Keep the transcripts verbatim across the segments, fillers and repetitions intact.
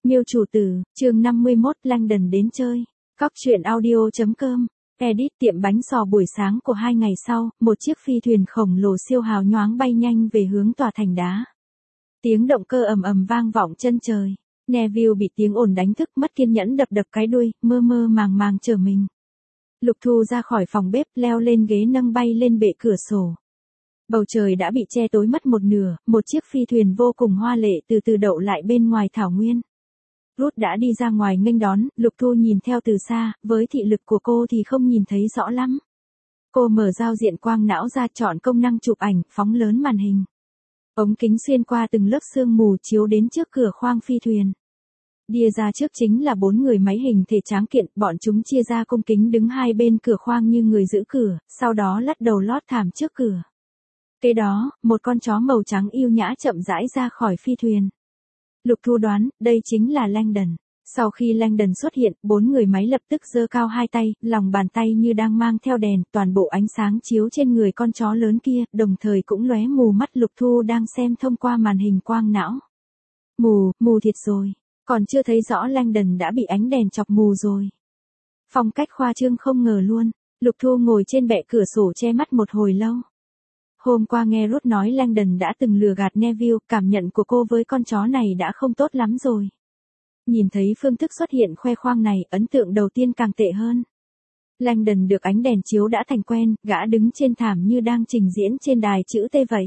Miêu chủ tử, chương năm mươi mốt, Langdon đến chơi. Cóc truyện audio chấm com. Edit tiệm bánh sò buổi sáng của hai ngày sau, một chiếc phi thuyền khổng lồ siêu hào nhoáng bay nhanh về hướng tòa thành đá. Tiếng động cơ ầm ầm vang vọng chân trời. Neville bị tiếng ồn đánh thức, mất kiên nhẫn đập đập cái đuôi, mơ mơ màng màng trở mình. Lục Thu ra khỏi phòng bếp, leo lên ghế nâng bay lên bệ cửa sổ. Bầu trời đã bị che tối mất một nửa, một chiếc phi thuyền vô cùng hoa lệ từ từ đậu lại bên ngoài thảo nguyên. Ruth đã đi ra ngoài nghênh đón, Lục Thu nhìn theo từ xa, với thị lực của cô thì không nhìn thấy rõ lắm. Cô mở giao diện quang não ra, chọn công năng chụp ảnh, phóng lớn màn hình. Ống kính xuyên qua từng lớp sương mù chiếu đến trước cửa khoang phi thuyền. Đi ra trước chính là bốn người máy hình thể tráng kiện, bọn chúng chia ra cung kính đứng hai bên cửa khoang như người giữ cửa, sau đó lắc đầu lót thảm trước cửa. Kế đó, một con chó màu trắng yêu nhã chậm rãi ra khỏi phi thuyền. Lục Thu đoán, đây chính là Langdon. Sau khi Langdon xuất hiện, bốn người máy lập tức giơ cao hai tay, lòng bàn tay như đang mang theo đèn, toàn bộ ánh sáng chiếu trên người con chó lớn kia, đồng thời cũng lóe mù mắt Lục Thu đang xem thông qua màn hình quang não. Mù, mù thiệt rồi. Còn chưa thấy rõ Langdon đã bị ánh đèn chọc mù rồi. Phong cách khoa trương không ngờ luôn. Lục Thu ngồi trên bệ cửa sổ che mắt một hồi lâu. Hôm qua nghe Ruth nói Langdon đã từng lừa gạt Neville, cảm nhận của cô với con chó này đã không tốt lắm rồi. Nhìn thấy phương thức xuất hiện khoe khoang này, ấn tượng đầu tiên càng tệ hơn. Langdon được ánh đèn chiếu đã thành quen, gã đứng trên thảm như đang trình diễn trên đài chữ T vậy.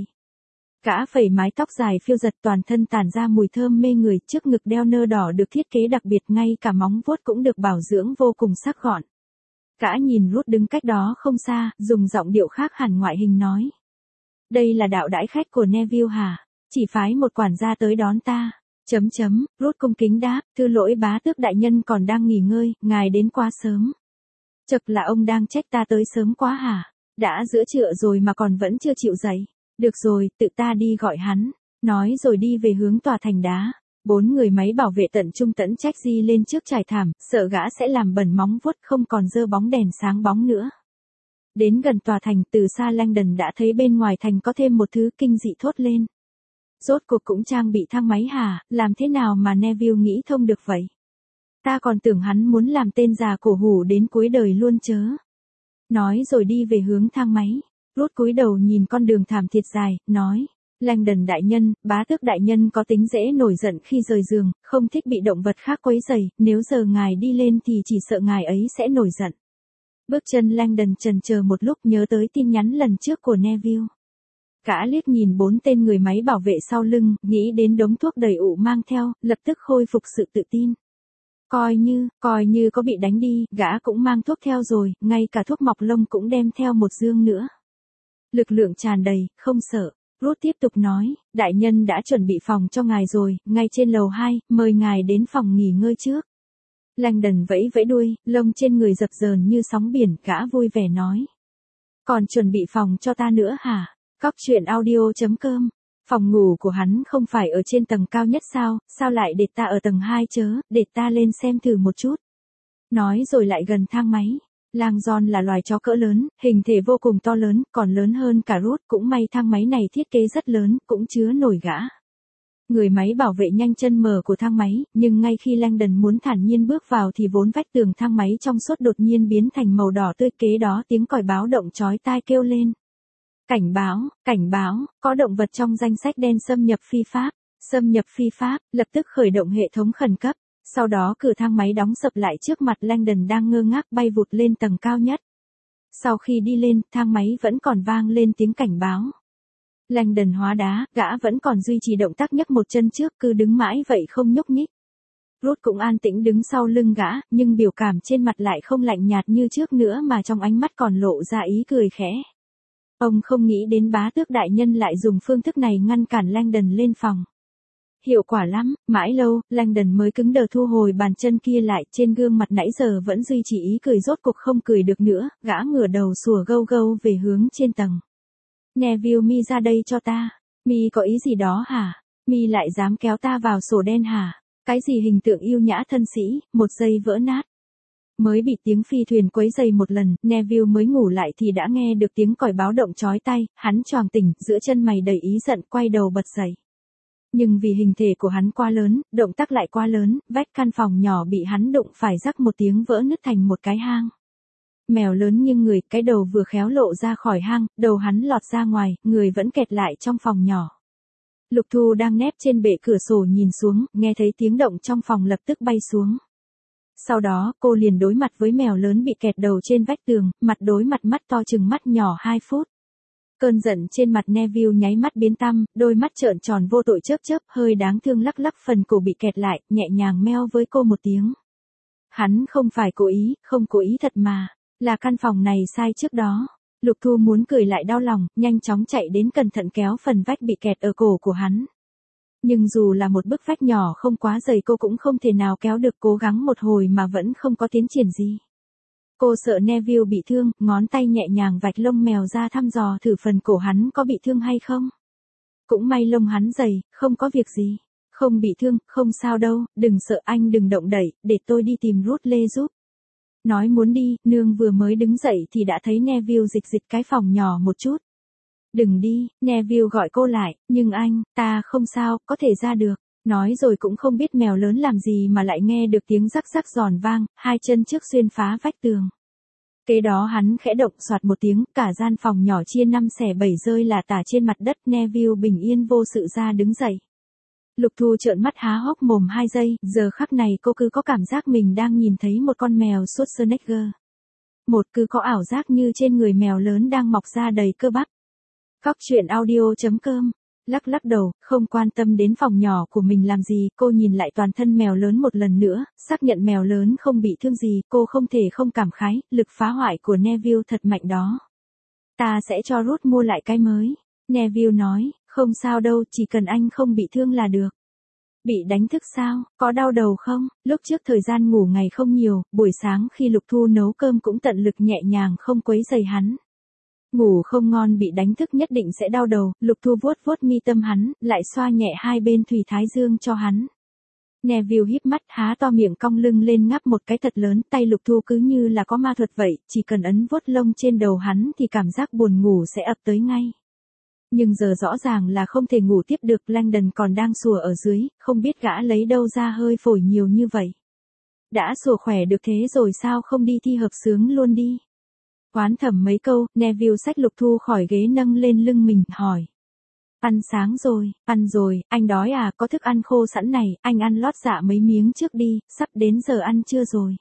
Gã phẩy mái tóc dài phiêu giật, toàn thân tản ra mùi thơm mê người, trước ngực đeo nơ đỏ được thiết kế đặc biệt, ngay cả móng vuốt cũng được bảo dưỡng vô cùng sắc gọn. Gã nhìn Ruth đứng cách đó không xa, dùng giọng điệu khác hẳn ngoại hình nói. Đây là đạo đãi khách của Neville hả? Chỉ phái một quản gia tới đón ta. Chấm chấm, Ruth cung kính đáp, thưa lỗi bá tước đại nhân còn đang nghỉ ngơi, ngài đến quá sớm. Chật là ông đang trách ta tới sớm quá hả? Đã giữa trưa rồi mà còn vẫn chưa chịu dậy. Được rồi, tự ta đi gọi hắn. Nói rồi đi về hướng tòa thành đá. Bốn người máy bảo vệ tận trung tẫn trách di lên trước trải thảm, sợ gã sẽ làm bẩn móng vuốt, không còn dơ bóng đèn sáng bóng nữa. Đến gần tòa thành, từ xa Langdon đã thấy bên ngoài thành có thêm một thứ kinh dị thốt lên. Rốt cuộc cũng trang bị thang máy hả, làm thế nào mà Neville nghĩ thông được vậy? Ta còn tưởng hắn muốn làm tên già cổ hủ đến cuối đời luôn chớ. Nói rồi đi về hướng thang máy. Ruth cúi đầu nhìn con đường thảm thiệt dài, nói. Langdon đại nhân, bá tước đại nhân có tính dễ nổi giận khi rời giường, không thích bị động vật khác quấy rầy, nếu giờ ngài đi lên thì chỉ sợ ngài ấy sẽ nổi giận. Bước chân Langdon chần chờ một lúc, nhớ tới tin nhắn lần trước của Neville. Gã liếc nhìn bốn tên người máy bảo vệ sau lưng, nghĩ đến đống thuốc đầy ụ mang theo, lập tức khôi phục sự tự tin. Coi như, coi như có bị đánh đi, gã cũng mang thuốc theo rồi, ngay cả thuốc mọc lông cũng đem theo một dương nữa. Lực lượng tràn đầy, không sợ. Ruth tiếp tục nói, đại nhân đã chuẩn bị phòng cho ngài rồi, ngay trên lầu hai, mời ngài đến phòng nghỉ ngơi trước. Langdon vẫy vẫy đuôi, lông trên người dập dờn như sóng biển, gã vui vẻ nói. Còn chuẩn bị phòng cho ta nữa hả? Cóc truyện audio chấm com. Phòng ngủ của hắn không phải ở trên tầng cao nhất sao, sao lại để ta ở tầng hai chớ, để ta lên xem thử một chút. Nói rồi lại gần thang máy. Lang John là loài chó cỡ lớn, hình thể vô cùng to lớn, còn lớn hơn cả Ruth, cũng may thang máy này thiết kế rất lớn, cũng chứa nổi gã. Người máy bảo vệ nhanh chân mở của thang máy, nhưng ngay khi Langdon muốn thản nhiên bước vào thì vốn vách tường thang máy trong suốt đột nhiên biến thành màu đỏ tươi, kế đó tiếng còi báo động chói tai kêu lên. Cảnh báo, cảnh báo, có động vật trong danh sách đen xâm nhập phi pháp, xâm nhập phi pháp, lập tức khởi động hệ thống khẩn cấp. Sau đó cửa thang máy đóng sập lại trước mặt Langdon đang ngơ ngác bay vụt lên tầng cao nhất. Sau khi đi lên, thang máy vẫn còn vang lên tiếng cảnh báo. Langdon hóa đá, gã vẫn còn duy trì động tác nhấc một chân trước, cứ đứng mãi vậy không nhúc nhích. Ruth cũng an tĩnh đứng sau lưng gã, nhưng biểu cảm trên mặt lại không lạnh nhạt như trước nữa mà trong ánh mắt còn lộ ra ý cười khẽ. Ông không nghĩ đến bá tước đại nhân lại dùng phương thức này ngăn cản Langdon lên phòng. Hiệu quả lắm, mãi lâu, Langdon mới cứng đờ thu hồi bàn chân kia lại, trên gương mặt nãy giờ vẫn duy trì ý cười, rốt cuộc không cười được nữa, gã ngửa đầu sủa gâu gâu về hướng trên tầng. Neville, mi ra đây cho ta. Mi có ý gì đó hả? Mi lại dám kéo ta vào sổ đen hả? Cái gì hình tượng yêu nhã thân sĩ, một giây vỡ nát. Mới bị tiếng phi thuyền quấy dày một lần, Neville mới ngủ lại thì đã nghe được tiếng còi báo động chói tai, hắn choàng tỉnh, giữa chân mày đầy ý giận, quay đầu bật dậy. Nhưng vì hình thể của hắn quá lớn, động tác lại quá lớn, vách căn phòng nhỏ bị hắn đụng phải rắc một tiếng vỡ nứt thành một cái hang. Mèo lớn nghiêng người, cái đầu vừa khéo lộ ra khỏi hang, đầu hắn lọt ra ngoài, người vẫn kẹt lại trong phòng nhỏ. Lục Thu đang nép trên bệ cửa sổ nhìn xuống, nghe thấy tiếng động trong phòng lập tức bay xuống. Sau đó, cô liền đối mặt với mèo lớn bị kẹt đầu trên vách tường, mặt đối mặt mắt to chừng mắt nhỏ hai phút. Cơn giận trên mặt Neville nháy mắt biến tăm, đôi mắt trợn tròn vô tội chớp chớp, hơi đáng thương lắc lắc phần cổ bị kẹt lại, nhẹ nhàng meo với cô một tiếng. Hắn không phải cố ý, không cố ý thật mà, là căn phòng này sai trước đó. Lục Thu muốn cười lại đau lòng, nhanh chóng chạy đến cẩn thận kéo phần vách bị kẹt ở cổ của hắn. Nhưng dù là một bức vách nhỏ không quá dày cô cũng không thể nào kéo được, cố gắng một hồi mà vẫn không có tiến triển gì. Cô sợ Neville bị thương, ngón tay nhẹ nhàng vạch lông mèo ra thăm dò thử phần cổ hắn có bị thương hay không. Cũng may lông hắn dày, không có việc gì. Không bị thương, không sao đâu, đừng sợ anh đừng động đậy, để tôi đi tìm Ruth Lê giúp. Nói muốn đi, nương vừa mới đứng dậy thì đã thấy Neville dịch dịch cái phòng nhỏ một chút. Đừng đi, Neville gọi cô lại, nhưng anh, ta không sao, có thể ra được. Nói rồi cũng không biết mèo lớn làm gì mà lại nghe được tiếng rắc rắc giòn vang, hai chân trước xuyên phá vách tường. Kế đó hắn khẽ động soạt một tiếng, cả gian phòng nhỏ chia năm xẻ bảy rơi là tả trên mặt đất. Neville bình yên vô sự ra đứng dậy. Lục Thu trợn mắt há hốc mồm hai giây, giờ khắc này cô cứ có cảm giác mình đang nhìn thấy một con mèo Schwarzenegger. Một cứ có ảo giác như trên người mèo lớn đang mọc ra đầy cơ bắp. Cóc truyện audio chấm com. Lắc lắc đầu, không quan tâm đến phòng nhỏ của mình làm gì, cô nhìn lại toàn thân mèo lớn một lần nữa, xác nhận mèo lớn không bị thương gì, cô không thể không cảm khái, lực phá hoại của Neville thật mạnh đó. Ta sẽ cho Ruth mua lại cái mới. Neville nói, không sao đâu, chỉ cần anh không bị thương là được. Bị đánh thức sao, có đau đầu không? Lúc trước thời gian ngủ ngày không nhiều, buổi sáng khi Lục Thu nấu cơm cũng tận lực nhẹ nhàng không quấy rầy hắn. Ngủ không ngon bị đánh thức nhất định sẽ đau đầu, Lục Thu vuốt vuốt mi tâm hắn, lại xoa nhẹ hai bên thùy thái dương cho hắn. Neville híp mắt há to miệng cong lưng lên ngáp một cái thật lớn, tay Lục Thu cứ như là có ma thuật vậy, chỉ cần ấn vuốt lông trên đầu hắn thì cảm giác buồn ngủ sẽ ập tới ngay. Nhưng giờ rõ ràng là không thể ngủ tiếp được, Langdon còn đang sủa ở dưới, không biết gã lấy đâu ra hơi phổi nhiều như vậy. Đã sủa khỏe được thế rồi sao không đi thi hợp xướng luôn đi. Oán thầm mấy câu, Neville xách Lục Thu khỏi ghế nâng lên lưng mình, hỏi. Ăn sáng rồi, ăn rồi, anh đói à, có thức ăn khô sẵn này, anh ăn lót dạ mấy miếng trước đi, sắp đến giờ ăn trưa rồi.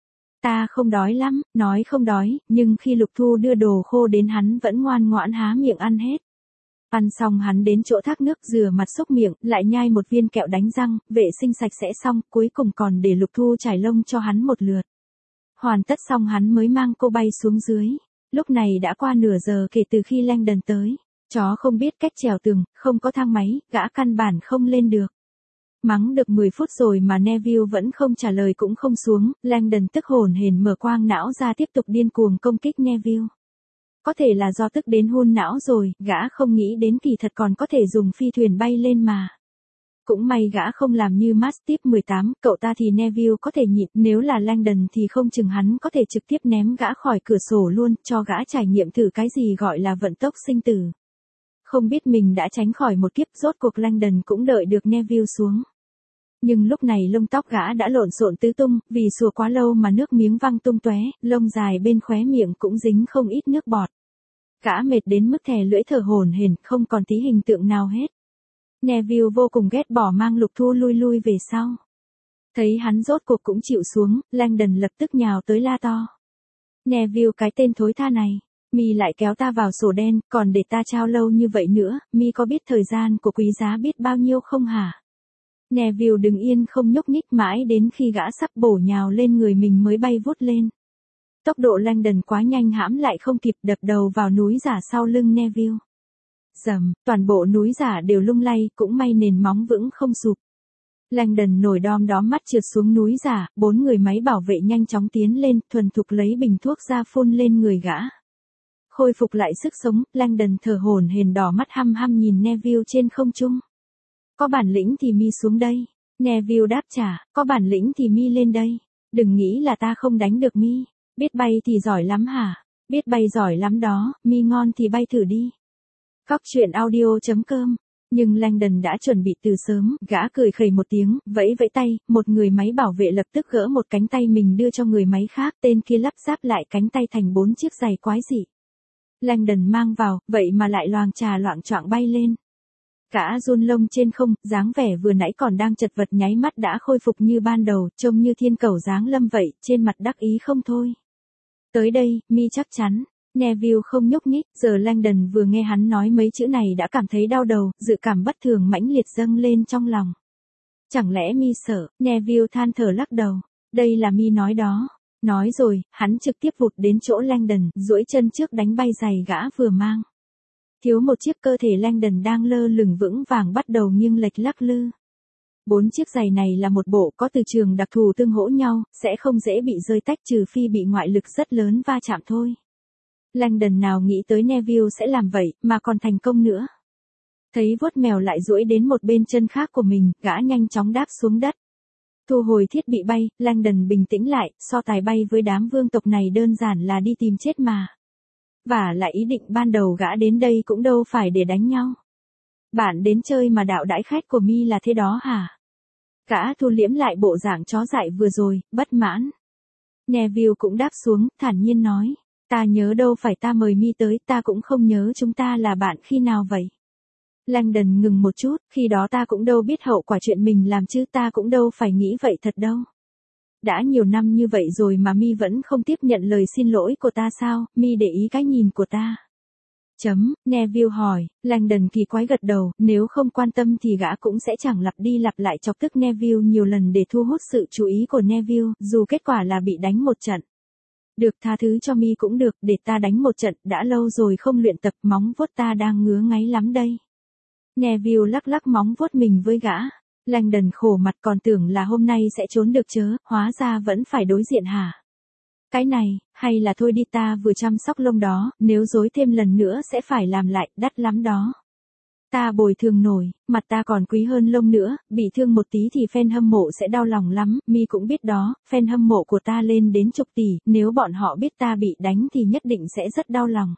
Ta không đói lắm, nói không đói, nhưng khi Lục Thu đưa đồ khô đến hắn vẫn ngoan ngoãn há miệng ăn hết. Ăn xong hắn đến chỗ thác nước rửa mặt xúc miệng, lại nhai một viên kẹo đánh răng, vệ sinh sạch sẽ xong, cuối cùng còn để Lục Thu trải lông cho hắn một lượt. Hoàn tất xong hắn mới mang cô bay xuống dưới. Lúc này đã qua nửa giờ kể từ khi Langdon tới. Chó không biết cách trèo tường, không có thang máy, gã căn bản không lên được. Mắng được mười phút rồi mà Neville vẫn không trả lời cũng không xuống, Langdon tức hồn hển mở quang não ra tiếp tục điên cuồng công kích Neville. Có thể là do tức đến hun não rồi, gã không nghĩ đến kỳ thật còn có thể dùng phi thuyền bay lên mà. Cũng may gã không làm như Mastiff mười tám, cậu ta thì Neville có thể nhịn, nếu là Langdon thì không chừng hắn có thể trực tiếp ném gã khỏi cửa sổ luôn, cho gã trải nghiệm thử cái gì gọi là vận tốc sinh tử. Không biết mình đã tránh khỏi một kiếp, rốt cuộc Langdon cũng đợi được Neville xuống. Nhưng lúc này lông tóc gã đã lộn xộn tứ tung, vì sủa quá lâu mà nước miếng văng tung tóe, lông dài bên khóe miệng cũng dính không ít nước bọt. Gã mệt đến mức thè lưỡi thở hổn hển, không còn tí hình tượng nào hết. Neville vô cùng ghét bỏ mang Lục Thu lui lui về sau. Thấy hắn rốt cuộc cũng chịu xuống, Langdon lập tức nhào tới la to. Neville cái tên thối tha này, mi lại kéo ta vào sổ đen, còn để ta trao lâu như vậy nữa, mi có biết thời gian của quý giá biết bao nhiêu không hả? Neville đứng yên không nhúc nhích mãi đến khi gã sắp bổ nhào lên người mình mới bay vút lên. Tốc độ Langdon quá nhanh hãm lại không kịp, đập đầu vào núi giả sau lưng Neville. Rầm, toàn bộ núi giả đều lung lay, cũng may nền móng vững không sụp. Langdon nổi đom đóm mắt trượt xuống núi giả, bốn người máy bảo vệ nhanh chóng tiến lên, thuần thục lấy bình thuốc ra phun lên người gã. Khôi phục lại sức sống, Langdon thở hổn hển đỏ mắt hăm hăm nhìn Neville trên không trung. Có bản lĩnh thì mi xuống đây. Neville đáp trả, có bản lĩnh thì mi lên đây. Đừng nghĩ là ta không đánh được mi. Biết bay thì giỏi lắm hả? Biết bay giỏi lắm đó, mi ngon thì bay thử đi. Cóc truyện audio chấm com Nhưng Langdon đã chuẩn bị từ sớm, gã cười khẩy một tiếng, vẫy vẫy tay, một người máy bảo vệ lập tức gỡ một cánh tay mình đưa cho người máy khác, tên kia lắp ráp lại cánh tay thành bốn chiếc giày quái dị. Langdon mang vào, vậy mà lại loàng trà loạng choạng bay lên. Gã run lông trên không, dáng vẻ vừa nãy còn đang chật vật nháy mắt đã khôi phục như ban đầu, trông như thiên cẩu giáng lâm vậy, trên mặt đắc ý không thôi. Tới đây, mi chắc chắn. Neville không nhúc nhích, giờ Langdon vừa nghe hắn nói mấy chữ này đã cảm thấy đau đầu, dự cảm bất thường mãnh liệt dâng lên trong lòng. Chẳng lẽ mi sợ? Neville than thở lắc đầu. Đây là mi nói đó. Nói rồi, hắn trực tiếp vụt đến chỗ Langdon, duỗi chân trước đánh bay giày gã vừa mang. Thiếu một chiếc, cơ thể Langdon đang lơ lửng vững vàng bắt đầu nghiêng lệch lắc lư. Bốn chiếc giày này là một bộ có từ trường đặc thù tương hỗ nhau, sẽ không dễ bị rơi tách trừ phi bị ngoại lực rất lớn va chạm thôi. Langdon nào nghĩ tới Neville sẽ làm vậy, mà còn thành công nữa. Thấy vuốt mèo lại duỗi đến một bên chân khác của mình, gã nhanh chóng đáp xuống đất. Thu hồi thiết bị bay, Langdon bình tĩnh lại, so tài bay với đám vương tộc này đơn giản là đi tìm chết mà. Và lại ý định ban đầu gã đến đây cũng đâu phải để đánh nhau. Bạn đến chơi mà đạo đãi khách của mi là thế đó hả? Gã thu liễm lại bộ dạng chó dại vừa rồi, bất mãn. Neville cũng đáp xuống, thản nhiên nói. Ta nhớ đâu phải ta mời mi tới, ta cũng không nhớ chúng ta là bạn khi nào vậy. Langdon ngừng một chút, khi đó ta cũng đâu biết hậu quả chuyện mình làm chứ, ta cũng đâu phải nghĩ vậy thật đâu. Đã nhiều năm như vậy rồi mà mi vẫn không tiếp nhận lời xin lỗi của ta sao, mi để ý cái nhìn của ta. Chấm, Neville hỏi, Langdon kỳ quái gật đầu, nếu không quan tâm thì gã cũng sẽ chẳng lặp đi lặp lại chọc tức Neville nhiều lần để thu hút sự chú ý của Neville, dù kết quả là bị đánh một trận. Được, tha thứ cho mi cũng được, để ta đánh một trận, đã lâu rồi không luyện tập, móng vuốt ta đang ngứa ngáy lắm đây. Neville lắc lắc móng vuốt mình với gã. Langdon khổ mặt, còn tưởng là hôm nay sẽ trốn được chớ, hóa ra vẫn phải đối diện hả? Cái này, hay là thôi đi, ta vừa chăm sóc lông đó, nếu dối thêm lần nữa sẽ phải làm lại, đắt lắm đó. Ta bồi thường nổi, mặt ta còn quý hơn lông nữa, bị thương một tí thì fan hâm mộ sẽ đau lòng lắm, mi cũng biết đó, fan hâm mộ của ta lên đến chục tỷ, nếu bọn họ biết ta bị đánh thì nhất định sẽ rất đau lòng.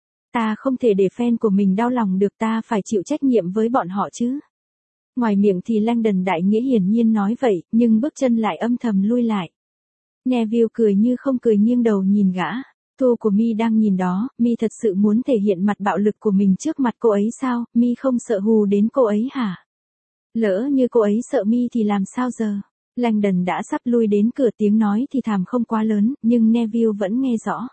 Ta không thể để fan của mình đau lòng được, ta phải chịu trách nhiệm với bọn họ chứ. Ngoài miệng thì Langdon đại nghĩa hiển nhiên nói vậy, nhưng bước chân lại âm thầm lui lại. Neville cười như không cười, nghiêng đầu nhìn gã. Thu của mi đang nhìn đó, mi thật sự muốn thể hiện mặt bạo lực của mình trước mặt cô ấy sao, mi không sợ hù đến cô ấy hả? Lỡ như cô ấy sợ mi thì làm sao giờ? Langdon đã sắp lui đến cửa, tiếng nói thì thảm không quá lớn, nhưng Neville vẫn nghe rõ.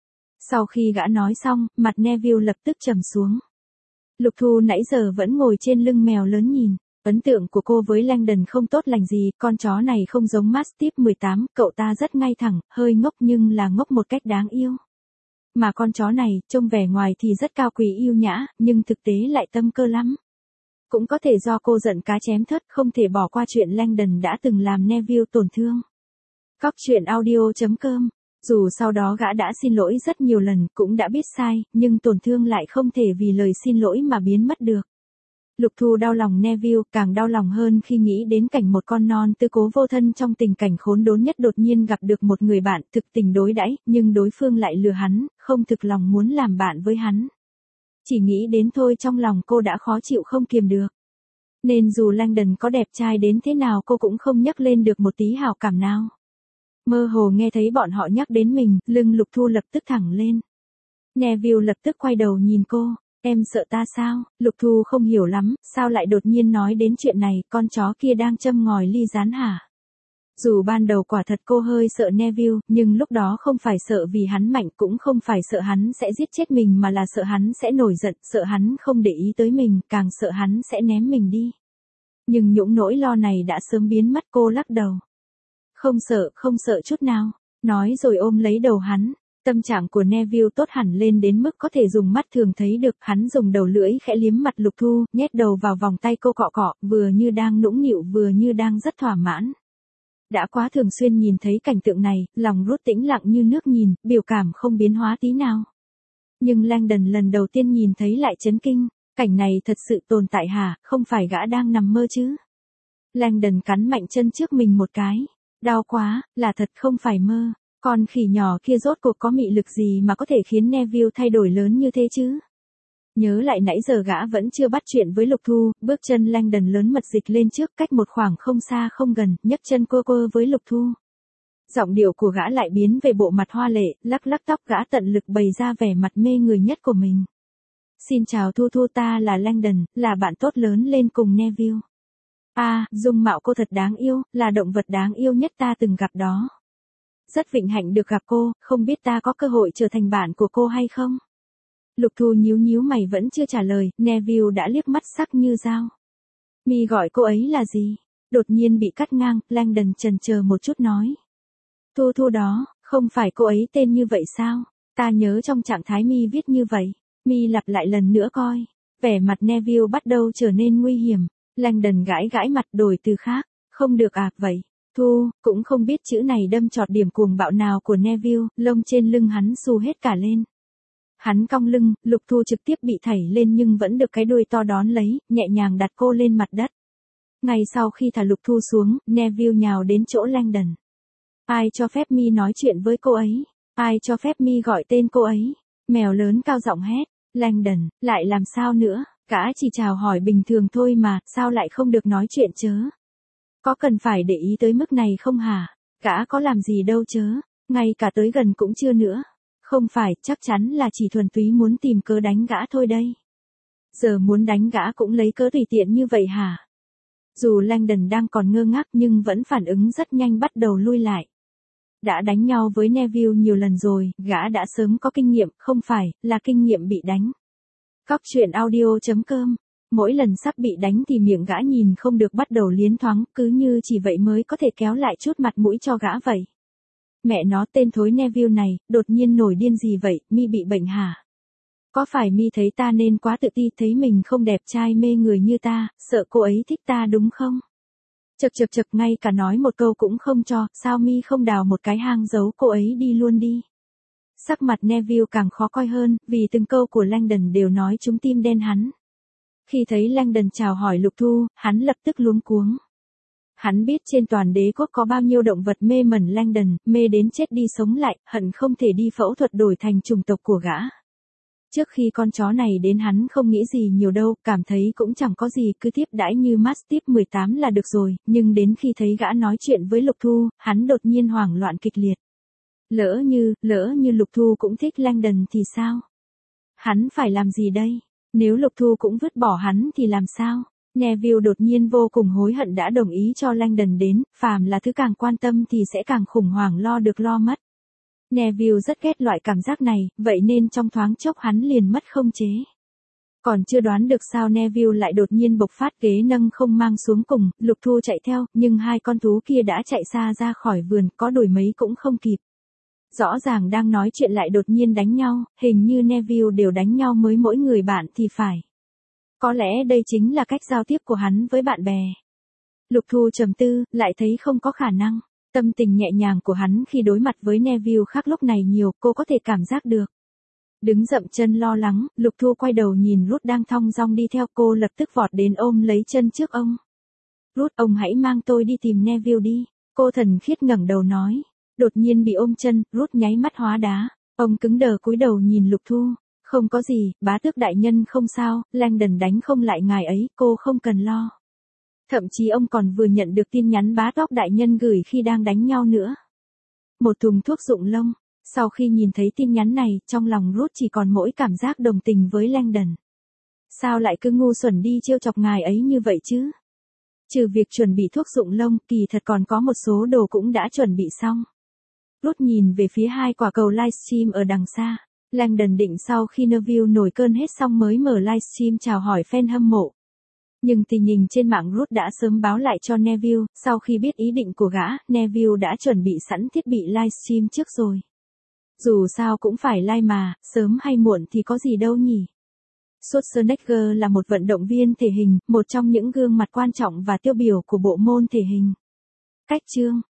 Sau khi gã nói xong, mặt Neville lập tức trầm xuống. Lục Thu nãy giờ vẫn ngồi trên lưng mèo lớn nhìn. Ấn tượng của cô với Langdon không tốt lành gì, con chó này không giống Mastiff mười tám, cậu ta rất ngay thẳng, hơi ngốc nhưng là ngốc một cách đáng yêu. Mà con chó này, trông vẻ ngoài thì rất cao quý yêu nhã, nhưng thực tế lại tâm cơ lắm. Cũng có thể do cô giận cá chém thớt, không thể bỏ qua chuyện Langdon đã từng làm Neville tổn thương. Cóc truyện audio chấm com. Dù sau đó gã đã xin lỗi rất nhiều lần, cũng đã biết sai, nhưng tổn thương lại không thể vì lời xin lỗi mà biến mất được. Lục Thu đau lòng Neville, càng đau lòng hơn khi nghĩ đến cảnh một con non tư cố vô thân trong tình cảnh khốn đốn nhất đột nhiên gặp được một người bạn thực tình đối đãi, nhưng đối phương lại lừa hắn, không thực lòng muốn làm bạn với hắn. Chỉ nghĩ đến thôi trong lòng cô đã khó chịu không kiềm được. Nên dù Langdon có đẹp trai đến thế nào cô cũng không nhắc lên được một tí hảo cảm nào. Mơ hồ nghe thấy bọn họ nhắc đến mình, lưng Lục Thu lập tức thẳng lên. Neville lập tức quay đầu nhìn cô. Em sợ ta sao? Lục Thu không hiểu lắm, sao lại đột nhiên nói đến chuyện này, con chó kia đang châm ngòi ly gián hả? Dù ban đầu quả thật cô hơi sợ Neville, nhưng lúc đó không phải sợ vì hắn mạnh, cũng không phải sợ hắn sẽ giết chết mình mà là sợ hắn sẽ nổi giận, sợ hắn không để ý tới mình, càng sợ hắn sẽ ném mình đi. Nhưng những nỗi lo này đã sớm biến mất, cô lắc đầu. Không sợ, không sợ chút nào, nói rồi ôm lấy đầu hắn. Tâm trạng của Neville tốt hẳn lên đến mức có thể dùng mắt thường thấy được, hắn dùng đầu lưỡi khẽ liếm mặt Lục Thu, nhét đầu vào vòng tay cô cọ cọ, vừa như đang nũng nịu vừa như đang rất thỏa mãn. Đã quá thường xuyên nhìn thấy cảnh tượng này, lòng rút tĩnh lặng như nước nhìn, biểu cảm không biến hóa tí nào. Nhưng Langdon lần đầu tiên nhìn thấy lại chấn kinh, cảnh này thật sự tồn tại hả, không phải gã đang nằm mơ chứ? Langdon cắn mạnh chân trước mình một cái, đau quá, là thật không phải mơ. Con khỉ nhỏ kia rốt cuộc có mị lực gì mà có thể khiến Neville thay đổi lớn như thế chứ? Nhớ lại nãy giờ gã vẫn chưa bắt chuyện với Lục Thu, bước chân Langdon lớn mật dịch lên trước cách một khoảng không xa không gần, nhấc chân cô cô với Lục Thu. Giọng điệu của gã lại biến về bộ mặt hoa lệ, lắc lắc tóc gã tận lực bày ra vẻ mặt mê người nhất của mình. Xin chào Thu Thu, ta là Langdon, là bạn tốt lớn lên cùng Neville. À, dung mạo cô thật đáng yêu, là động vật đáng yêu nhất ta từng gặp đó. Rất vinh hạnh được gặp cô, không biết ta có cơ hội trở thành bạn của cô hay không? Lục Thu nhíu nhíu mày vẫn chưa trả lời, Neville đã liếc mắt sắc như dao. Mi gọi cô ấy là gì? Đột nhiên bị cắt ngang, Langdon chần chờ một chút nói. Thu Thu đó, không phải cô ấy tên như vậy sao? Ta nhớ trong trạng thái Mi viết như vậy. Mi lặp lại lần nữa coi. Vẻ mặt Neville bắt đầu trở nên nguy hiểm. Langdon gãi gãi mặt đổi từ khác. Không được à, vậy. Thu, cũng không biết chữ này đâm chọt điểm cuồng bạo nào của Neville, lông trên lưng hắn xù hết cả lên. Hắn cong lưng, Lục Thu trực tiếp bị thảy lên nhưng vẫn được cái đuôi to đón lấy, nhẹ nhàng đặt cô lên mặt đất. Ngay sau khi thả Lục Thu xuống, Neville nhào đến chỗ Langdon. Ai cho phép Mi nói chuyện với cô ấy? Ai cho phép Mi gọi tên cô ấy? Mèo lớn cao giọng hét. Langdon, lại làm sao nữa? Gã chỉ chào hỏi bình thường thôi mà, sao lại không được nói chuyện chớ? Có cần phải để ý tới mức này không hả? Gã có làm gì đâu chớ, ngay cả tới gần cũng chưa nữa. Không phải, chắc chắn là chỉ thuần túy muốn tìm cớ đánh gã thôi đây. Giờ muốn đánh gã cũng lấy cớ tùy tiện như vậy hả? Dù Langdon đang còn ngơ ngác nhưng vẫn phản ứng rất nhanh bắt đầu lui lại. Đã đánh nhau với Neville nhiều lần rồi, gã đã sớm có kinh nghiệm, không phải, là kinh nghiệm bị đánh. Cóc truyện audio chấm com. Mỗi lần sắp bị đánh thì miệng gã nhìn không được bắt đầu liến thoáng, cứ như chỉ vậy mới có thể kéo lại chút mặt mũi cho gã vậy. Mẹ nó, tên thối Neville này, đột nhiên nổi điên gì vậy, Mi bị bệnh hả? Có phải Mi thấy ta nên quá tự ti, thấy mình không đẹp trai mê người như ta, sợ cô ấy thích ta đúng không? Chật chật chật, ngay cả nói một câu cũng không cho, sao Mi không đào một cái hang giấu cô ấy đi luôn đi. Sắc mặt Neville càng khó coi hơn, vì từng câu của Langdon đều nói trúng tim đen hắn. Khi thấy Langdon chào hỏi Lục Thu, hắn lập tức luống cuống. Hắn biết trên toàn đế quốc có bao nhiêu động vật mê mẩn Langdon, mê đến chết đi sống lại, hận không thể đi phẫu thuật đổi thành chủng tộc của gã. Trước khi con chó này đến hắn không nghĩ gì nhiều đâu, cảm thấy cũng chẳng có gì, cứ tiếp đãi như Mastiff mười tám là được rồi, nhưng đến khi thấy gã nói chuyện với Lục Thu, hắn đột nhiên hoảng loạn kịch liệt. Lỡ như, lỡ như Lục Thu cũng thích Langdon thì sao? Hắn phải làm gì đây? Nếu Lục Thu cũng vứt bỏ hắn thì làm sao? Neville đột nhiên vô cùng hối hận đã đồng ý cho Langdon đến, phàm là thứ càng quan tâm thì sẽ càng khủng hoảng lo được lo mất. Neville rất ghét loại cảm giác này, vậy nên trong thoáng chốc hắn liền mất không chế. Còn chưa đoán được sao Neville lại đột nhiên bộc phát, ghế nâng không mang xuống cùng, Lục Thu chạy theo, nhưng hai con thú kia đã chạy xa ra khỏi vườn, có đuổi mấy cũng không kịp. Rõ ràng đang nói chuyện lại đột nhiên đánh nhau, hình như Neville đều đánh nhau với mỗi người bạn thì phải. Có lẽ đây chính là cách giao tiếp của hắn với bạn bè. Lục Thu trầm tư, lại thấy không có khả năng. Tâm tình nhẹ nhàng của hắn khi đối mặt với Neville khác lúc này nhiều, cô có thể cảm giác được. Đứng dậm chân lo lắng, Lục Thu quay đầu nhìn Ruth đang thong dong đi theo, cô lập tức vọt đến ôm lấy chân trước ông. Ruth, ông hãy mang tôi đi tìm Neville đi. Cô thần khiết ngẩng đầu nói. Đột nhiên bị ôm chân, Ruth nháy mắt hóa đá. Ông cứng đờ cúi đầu nhìn Lục Thu. Không có gì, bá tước đại nhân không sao, Langdon đánh không lại ngài ấy, cô không cần lo. Thậm chí ông còn vừa nhận được tin nhắn bá tước đại nhân gửi khi đang đánh nhau nữa. Một thùng thuốc rụng lông. Sau khi nhìn thấy tin nhắn này, trong lòng Ruth chỉ còn mỗi cảm giác đồng tình với Langdon. Sao lại cứ ngu xuẩn đi trêu chọc ngài ấy như vậy chứ? Trừ việc chuẩn bị thuốc rụng lông, kỳ thật còn có một số đồ cũng đã chuẩn bị xong. Ruth nhìn về phía hai quả cầu livestream ở đằng xa. Langdon định sau khi Neville nổi cơn hết xong mới mở livestream chào hỏi fan hâm mộ. Nhưng tình hình trên mạng Ruth đã sớm báo lại cho Neville, sau khi biết ý định của gã, Neville đã chuẩn bị sẵn thiết bị livestream trước rồi. Dù sao cũng phải live mà, sớm hay muộn thì có gì đâu nhỉ. Schwarzenegger là một vận động viên thể hình, một trong những gương mặt quan trọng và tiêu biểu của bộ môn thể hình. Cách chương